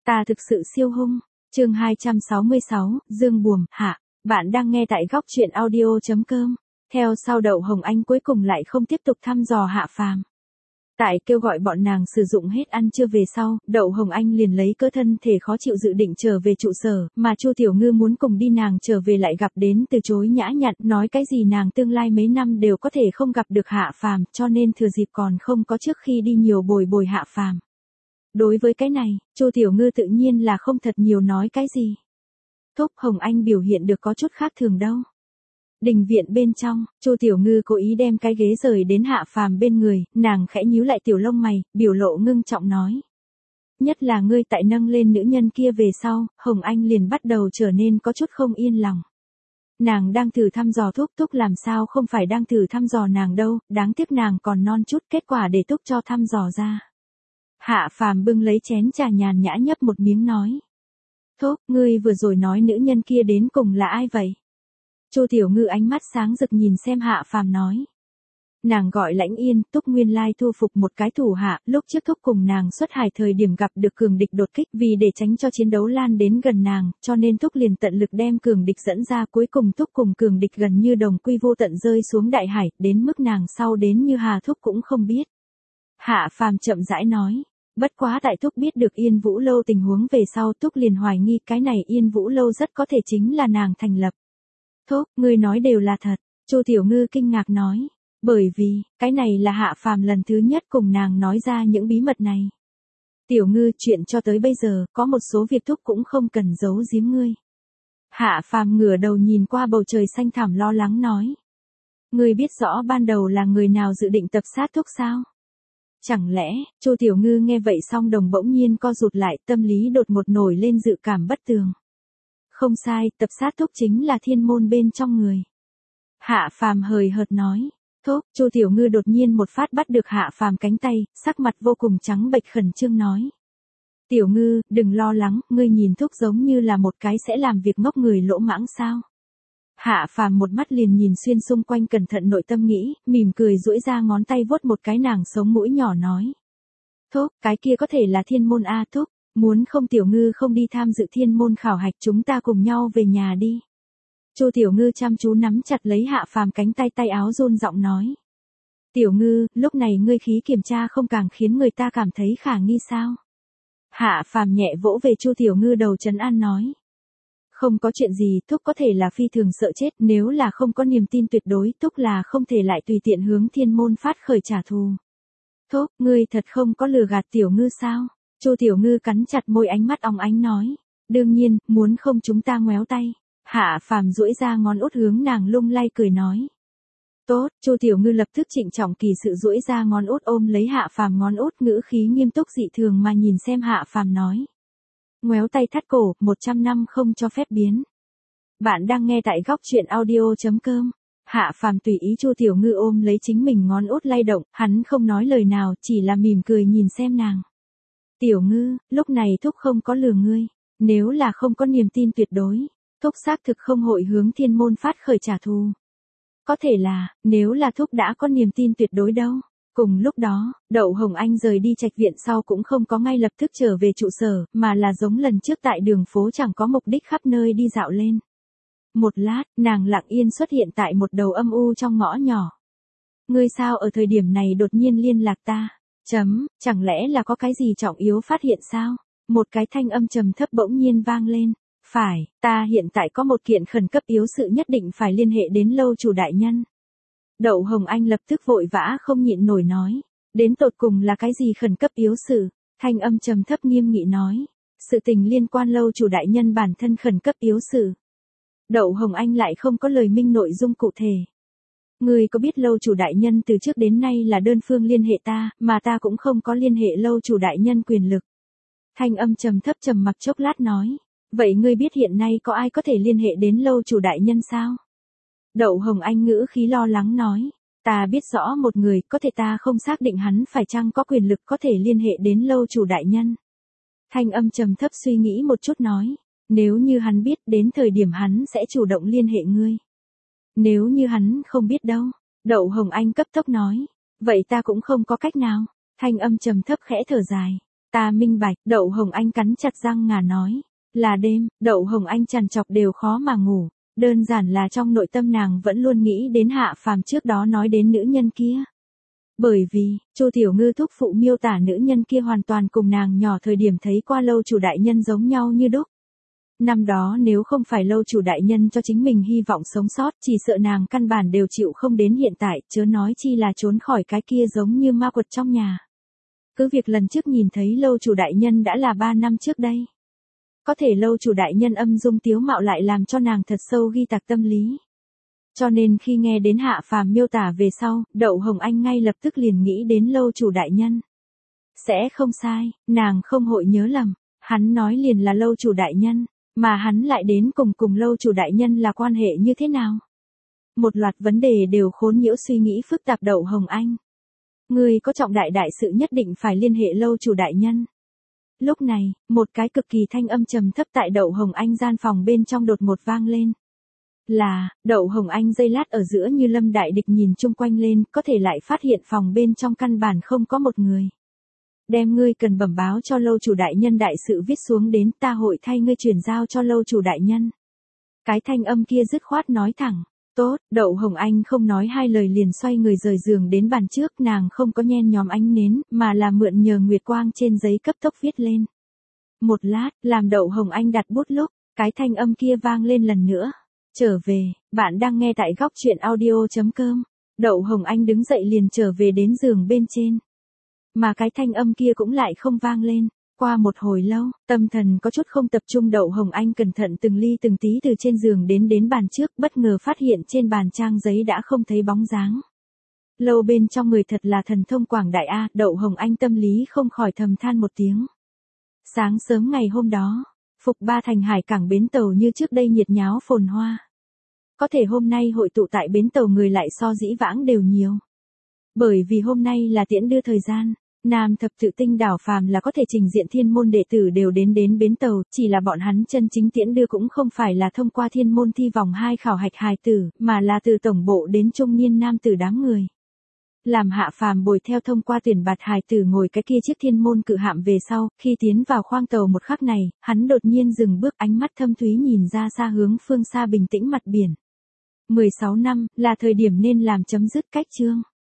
Ta thực sự siêu hung. Chương 266, Dương Buồm, hạ. Bạn đang nghe tại góc truyện audio.com. Theo sau Đậu Hồng Anh cuối cùng lại không tiếp tục thăm dò Hạ Phàm. Tại kêu gọi bọn nàng sử dụng hết ăn trưa về sau, Đậu Hồng Anh liền lấy cớ thân thể khó chịu dự định trở về trụ sở, mà Chu Tiểu Ngư muốn cùng đi nàng trở về lại gặp đến từ chối nhã nhặn, nói cái gì nàng tương lai mấy năm đều có thể không gặp được Hạ Phàm, cho nên thừa dịp còn không có trước khi đi nhiều bồi bồi Hạ Phàm. Đối với cái này, Chu Tiểu Ngư tự nhiên là không thật nhiều nói cái gì. Thúc Hồng Anh biểu hiện được có chút khác thường đâu. Đình viện bên trong, Chu Tiểu Ngư cố ý đem cái ghế rời đến Hạ Phàm bên người, nàng khẽ nhíu lại tiểu lông mày, biểu lộ ngưng trọng nói. Nhất là ngươi tại nâng lên nữ nhân kia về sau, Hồng Anh liền bắt đầu trở nên có chút không yên lòng. Nàng đang thử thăm dò Thúc làm sao không phải đang thử thăm dò nàng đâu, đáng tiếc nàng còn non chút, kết quả để Thúc cho thăm dò ra. Hạ Phàm bưng lấy chén trà nhàn nhã nhấp một miếng nói. Thúc, ngươi vừa rồi nói nữ nhân kia đến cùng là ai vậy? Chu Tiểu Ngư ánh mắt sáng rực nhìn xem Hạ Phàm nói. Nàng gọi Lãnh Yên, Thúc nguyên lai thu phục một cái thủ hạ, lúc trước Thúc cùng nàng xuất hải thời điểm gặp được cường địch đột kích, vì để tránh cho chiến đấu lan đến gần nàng, cho nên Thúc liền tận lực đem cường địch dẫn ra, cuối cùng Thúc cùng cường địch gần như đồng quy vô tận rơi xuống đại hải, đến mức nàng sau đến như Hà Thúc cũng không biết. Hạ Phàm chậm rãi nói. Bất quá tại Thúc biết được Yên Vũ Lâu tình huống về sau, Thúc liền hoài nghi cái này Yên Vũ Lâu rất có thể chính là nàng thành lập. Thúc, ngươi nói đều là thật, Chu Tiểu Ngư kinh ngạc nói, bởi vì, cái này là Hạ Phàm lần thứ nhất cùng nàng nói ra những bí mật này. Tiểu Ngư, chuyện cho tới bây giờ, có một số việc Thúc cũng không cần giấu giếm ngươi. Hạ Phàm ngửa đầu nhìn qua bầu trời xanh thẳm lo lắng nói. Ngươi biết rõ ban đầu là người nào dự định tập sát Thúc sao? Chẳng lẽ, Chu Tiểu Ngư nghe vậy xong đồng bỗng nhiên co rụt lại, tâm lý đột ngột nổi lên dự cảm bất tường. Không sai, tập sát Thúc chính là thiên môn bên trong người. Hạ Phàm hời hợt nói. Thúc, Chu Tiểu Ngư đột nhiên một phát bắt được Hạ Phàm cánh tay, sắc mặt vô cùng trắng bệch khẩn trương nói. Tiểu Ngư, đừng lo lắng, ngươi nhìn Thúc giống như là một cái sẽ làm việc ngốc người lỗ mãng sao? Hạ Phàm một mắt liền nhìn xuyên xung quanh cẩn thận nội tâm nghĩ, mỉm cười duỗi ra ngón tay vuốt một cái nàng sống mũi nhỏ nói. Thúc, cái kia có thể là thiên môn a Thúc, muốn không Tiểu Ngư không đi tham dự thiên môn khảo hạch chúng ta cùng nhau về nhà đi. Chu Tiểu Ngư chăm chú nắm chặt lấy Hạ Phàm cánh tay tay áo run giọng nói. Tiểu Ngư, lúc này ngươi khí kiểm tra không càng khiến người ta cảm thấy khả nghi sao? Hạ Phàm nhẹ vỗ về Chu Tiểu Ngư đầu trấn an nói. Không có chuyện gì, Thúc có thể là phi thường sợ chết, nếu là không có niềm tin tuyệt đối, Thúc là không thể lại tùy tiện hướng thiên môn phát khởi trả thù. Thúc, ngươi thật không có lừa gạt Tiểu Ngư sao? Chu Tiểu Ngư cắn chặt môi ánh mắt óng ánh nói. Đương nhiên, muốn không chúng ta ngoéo tay. Hạ Phàm duỗi ra ngón út hướng nàng lung lay cười nói. Tốt, Chu Tiểu Ngư lập tức trịnh trọng kỳ sự duỗi ra ngón út ôm lấy Hạ Phàm ngón út ngữ khí nghiêm túc dị thường mà nhìn xem Hạ Phàm nói. Ngoéo tay thắt cổ, 100 năm không cho phép biến. Bạn đang nghe tại góc truyện audio.com. Hạ Phàm tùy ý Chu Tiểu Ngư ôm lấy chính mình ngón út lay động, hắn không nói lời nào, chỉ là mỉm cười nhìn xem nàng. Tiểu Ngư, lúc này Thúc không có lừa ngươi, nếu là không có niềm tin tuyệt đối, Thúc xác thực không hội hướng thiên môn phát khởi trả thù. Có thể là, nếu là Thúc đã có niềm tin tuyệt đối đâu. Cùng lúc đó, Đậu Hồng Anh rời đi trạch viện sau cũng không có ngay lập tức trở về trụ sở, mà là giống lần trước tại đường phố chẳng có mục đích khắp nơi đi dạo lên. Một lát, nàng lặng yên xuất hiện tại một đầu âm u trong ngõ nhỏ. Ngươi sao ở thời điểm này đột nhiên liên lạc ta? Chẳng lẽ là có cái gì trọng yếu phát hiện sao? Một cái thanh âm trầm thấp bỗng nhiên vang lên. Phải, ta hiện tại có một kiện khẩn cấp yếu sự nhất định phải liên hệ đến lâu chủ đại nhân. Đậu Hồng Anh lập tức vội vã không nhịn nổi nói. Đến tột cùng là cái gì khẩn cấp yếu sự? Thanh âm trầm thấp nghiêm nghị nói. Sự tình liên quan lâu chủ đại nhân bản thân khẩn cấp yếu sự. Đậu Hồng Anh lại không có lời minh nội dung cụ thể. Ngươi có biết lâu chủ đại nhân từ trước đến nay là đơn phương liên hệ ta, mà ta cũng không có liên hệ lâu chủ đại nhân quyền lực. Thanh âm trầm thấp trầm mặc chốc lát nói. Vậy ngươi biết hiện nay có ai có thể liên hệ đến lâu chủ đại nhân sao? Đậu Hồng Anh ngữ khí lo lắng nói. Ta biết rõ một người, có thể ta không xác định hắn phải chăng có quyền lực có thể liên hệ đến lâu chủ đại nhân. Thanh âm trầm thấp suy nghĩ một chút nói. Nếu như hắn biết đến thời điểm hắn sẽ chủ động liên hệ ngươi. Nếu như hắn không biết đâu. Đậu Hồng Anh cấp tốc nói. Vậy ta cũng không có cách nào. Thanh âm trầm thấp khẽ thở dài. Ta minh bạch, Đậu Hồng Anh cắn chặt răng ngà nói. Là đêm, Đậu Hồng Anh trằn trọc đều khó mà ngủ. Đơn giản là trong nội tâm nàng vẫn luôn nghĩ đến Hạ Phàm trước đó nói đến nữ nhân kia. Bởi vì, Chu Tiểu Ngư thúc phụ miêu tả nữ nhân kia hoàn toàn cùng nàng nhỏ thời điểm thấy qua lâu chủ đại nhân giống nhau như đúc. Năm đó nếu không phải lâu chủ đại nhân cho chính mình hy vọng sống sót, chỉ sợ nàng căn bản đều chịu không đến hiện tại, chớ nói chi là trốn khỏi cái kia giống như ma quật trong nhà. Cứ việc lần trước nhìn thấy lâu chủ đại nhân đã là 3 năm trước đây. Có thể lâu chủ đại nhân âm dung tiếu mạo lại làm cho nàng thật sâu ghi tạc tâm lý. Cho nên khi nghe đến Hạ Phàm miêu tả về sau, Đậu Hồng Anh ngay lập tức liền nghĩ đến lâu chủ đại nhân. Sẽ không sai, nàng không hội nhớ lầm, hắn nói liền là lâu chủ đại nhân, mà hắn lại đến cùng lâu chủ đại nhân là quan hệ như thế nào? Một loạt vấn đề đều khốn nhiễu suy nghĩ phức tạp Đậu Hồng Anh. Người có trọng đại sự nhất định phải liên hệ lâu chủ đại nhân. Lúc này, một cái cực kỳ thanh âm trầm thấp tại Đậu Hồng Anh gian phòng bên trong đột ngột vang lên. Là, Đậu Hồng Anh giây lát ở giữa như lâm đại địch nhìn chung quanh lên, có thể lại phát hiện phòng bên trong căn bản không có một người. Đem ngươi cần bẩm báo cho lâu chủ đại nhân đại sự viết xuống đến, ta hội thay ngươi chuyển giao cho lâu chủ đại nhân. Cái thanh âm kia dứt khoát nói thẳng. Tốt, Đậu Hồng Anh không nói hai lời liền xoay người rời giường đến bàn trước, nàng không có nhen nhóm ánh nến, mà là mượn nhờ nguyệt quang trên giấy cấp tốc viết lên. Một lát, làm Đậu Hồng Anh đặt bút lúc, cái thanh âm kia vang lên lần nữa. Trở về, bạn đang nghe tại góc truyện audio.com. Đậu Hồng Anh đứng dậy liền trở về đến giường bên trên. Mà cái thanh âm kia cũng lại không vang lên. Qua một hồi lâu, tâm thần có chút không tập trung, Đậu Hồng Anh cẩn thận từng ly từng tí từ trên giường đến bàn trước, bất ngờ phát hiện trên bàn trang giấy đã không thấy bóng dáng. Lâu bên trong người thật là thần thông quảng đại a, Đậu Hồng Anh tâm lý không khỏi thầm than một tiếng. Sáng sớm ngày hôm đó, Phục Ba Thành hải cảng bến tàu như trước đây nhiệt nháo phồn hoa. Có thể hôm nay hội tụ tại bến tàu người lại so dĩ vãng đều nhiều. Bởi vì hôm nay là tiễn đưa thời gian. Nam thập tự tinh đảo phàm là có thể trình diện thiên môn đệ tử đều đến bến tàu, chỉ là bọn hắn chân chính tiễn đưa cũng không phải là thông qua thiên môn thi vòng 2 khảo hạch hài tử, mà là từ tổng bộ đến trung niên nam tử đám người. Làm Hạ Phàm bồi theo thông qua tuyển bạt hài tử ngồi cái kia chiếc thiên môn cự hạm về sau, khi tiến vào khoang tàu một khắc này, hắn đột nhiên dừng bước, ánh mắt thâm thúy nhìn ra xa hướng phương xa bình tĩnh mặt biển. 16 năm, là thời điểm nên làm chấm dứt cách chương.